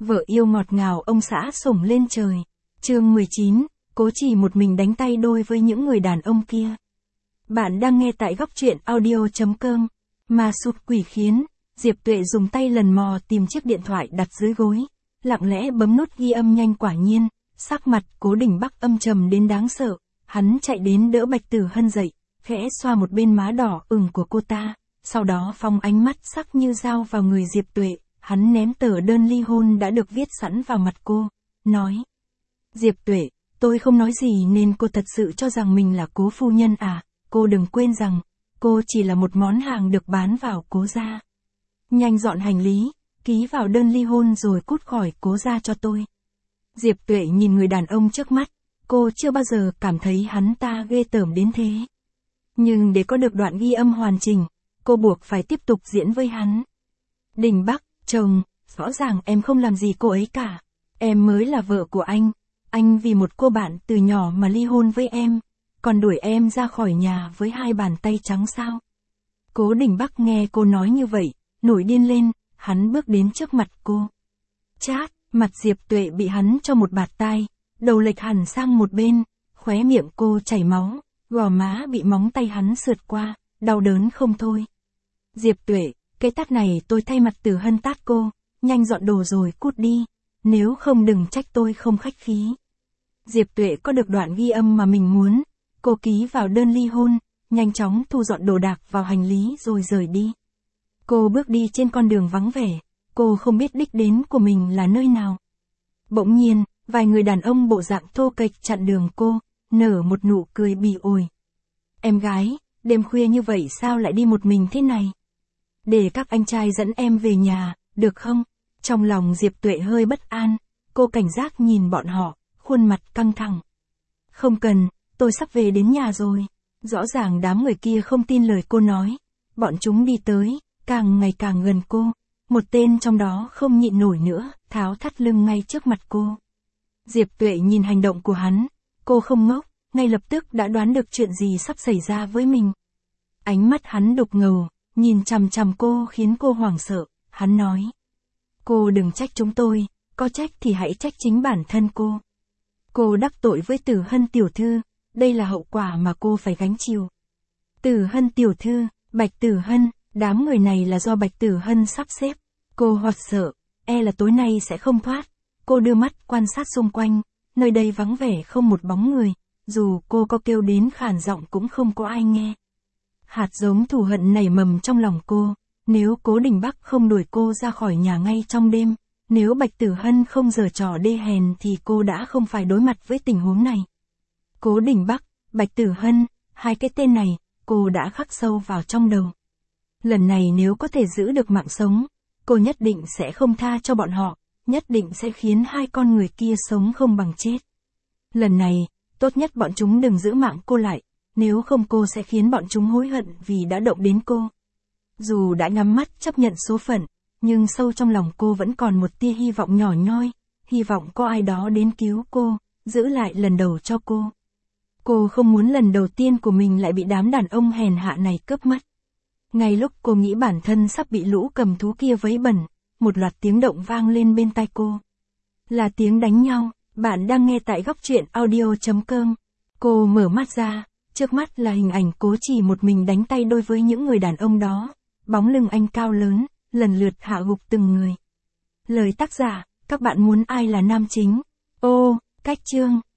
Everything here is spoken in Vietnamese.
Vợ yêu ngọt ngào ông xã sủng lên trời. Chương 19, Cố Chỉ một mình đánh tay đôi với những người đàn ông kia. Bạn đang nghe tại góc truyện audio.com. Mà sụt quỷ khiến, Diệp Tuệ dùng tay lần mò tìm chiếc điện thoại đặt dưới gối, lặng lẽ bấm nút ghi âm nhanh. Quả nhiên, sắc mặt Cố Đình Bắc âm trầm đến đáng sợ. Hắn chạy đến đỡ Bạch Tử Hân dậy, khẽ xoa một bên má đỏ ửng của cô ta, sau đó phóng ánh mắt sắc như dao vào người Diệp Tuệ. Hắn ném tờ đơn ly hôn đã được viết sẵn vào mặt cô, nói: Diệp Tuệ, tôi không nói gì nên cô thật sự cho rằng mình là Cố phu nhân à? Cô đừng quên rằng, cô chỉ là một món hàng được bán vào Cố gia. Nhanh dọn hành lý, ký vào đơn ly hôn rồi cút khỏi Cố gia cho tôi. Diệp Tuệ nhìn người đàn ông trước mắt, cô chưa bao giờ cảm thấy hắn ta ghê tởm đến thế. Nhưng để có được đoạn ghi âm hoàn chỉnh, cô buộc phải tiếp tục diễn với hắn. Đình Bắc, chồng, rõ ràng em không làm gì cô ấy cả. Em mới là vợ của anh vì một cô bạn từ nhỏ mà ly hôn với em, còn đuổi em ra khỏi nhà với hai bàn tay trắng sao? Cố Đình Bắc nghe cô nói như vậy, nổi điên lên, hắn bước đến trước mặt cô. Chát, mặt Diệp Tuệ bị hắn cho một bạt tai, đầu lệch hẳn sang một bên, khóe miệng cô chảy máu, gò má bị móng tay hắn sượt qua, đau đớn không thôi. Diệp Tuệ, cái tát này tôi thay mặt Tử Hân tát cô, nhanh dọn đồ rồi cút đi, nếu không đừng trách tôi không khách khí. Diệp Tuệ có được đoạn ghi âm mà mình muốn, cô ký vào đơn ly hôn, nhanh chóng thu dọn đồ đạc vào hành lý rồi rời đi. Cô bước đi trên con đường vắng vẻ, cô không biết đích đến của mình là nơi nào. Bỗng nhiên, vài người đàn ông bộ dạng thô kệch chặn đường cô, nở một nụ cười bỉ ổi. Em gái, đêm khuya như vậy sao lại đi một mình thế này? Để các anh trai dẫn em về nhà, được không? Trong lòng Diệp Tuệ hơi bất an, cô cảnh giác nhìn bọn họ, khuôn mặt căng thẳng. Không cần, tôi sắp về đến nhà rồi. Rõ ràng đám người kia không tin lời cô nói. Bọn chúng đi tới, càng ngày càng gần cô. Một tên trong đó không nhịn nổi nữa, tháo thắt lưng ngay trước mặt cô. Diệp Tuệ nhìn hành động của hắn, cô không ngốc, ngay lập tức đã đoán được chuyện gì sắp xảy ra với mình. Ánh mắt hắn đục ngầu, nhìn chằm chằm cô khiến cô hoảng sợ, hắn nói. Cô đừng trách chúng tôi, có trách thì hãy trách chính bản thân cô. Cô đắc tội với Tử Hân tiểu thư, đây là hậu quả mà cô phải gánh chịu. Tử Hân tiểu thư, Bạch Tử Hân, đám người này là do Bạch Tử Hân sắp xếp. Cô hoảng sợ, là tối nay sẽ không thoát. Cô đưa mắt quan sát xung quanh, nơi đây vắng vẻ không một bóng người, dù cô có kêu đến khản giọng cũng không có ai nghe. Hạt giống thù hận nảy mầm trong lòng cô, nếu Cố Đình Bắc không đuổi cô ra khỏi nhà ngay trong đêm, nếu Bạch Tử Hân không giở trò đê hèn thì cô đã không phải đối mặt với tình huống này. Cố Đình Bắc, Bạch Tử Hân, hai cái tên này, cô đã khắc sâu vào trong đầu. Lần này nếu có thể giữ được mạng sống, cô nhất định sẽ không tha cho bọn họ, nhất định sẽ khiến hai con người kia sống không bằng chết. Lần này, tốt nhất bọn chúng đừng giữ mạng cô lại, nếu không cô sẽ khiến bọn chúng hối hận vì đã động đến cô. Dù đã nhắm mắt chấp nhận số phận, nhưng sâu trong lòng cô vẫn còn một tia hy vọng nhỏ nhoi, hy vọng có ai đó đến cứu cô, giữ lại lần đầu cho cô. Cô không muốn lần đầu tiên của mình lại bị đám đàn ông hèn hạ này cướp mất. Ngay lúc cô nghĩ bản thân sắp bị lũ cầm thú kia vấy bẩn, một loạt tiếng động vang lên bên tai cô. Là tiếng đánh nhau, bạn đang nghe tại góc truyện audio.com. Cô mở mắt ra, trước mắt là hình ảnh Cố Chỉ một mình đánh tay đôi với những người đàn ông đó. Bóng lưng anh cao lớn, lần lượt hạ gục từng người. Lời tác giả, các bạn muốn ai là nam chính? Ô, cách chương.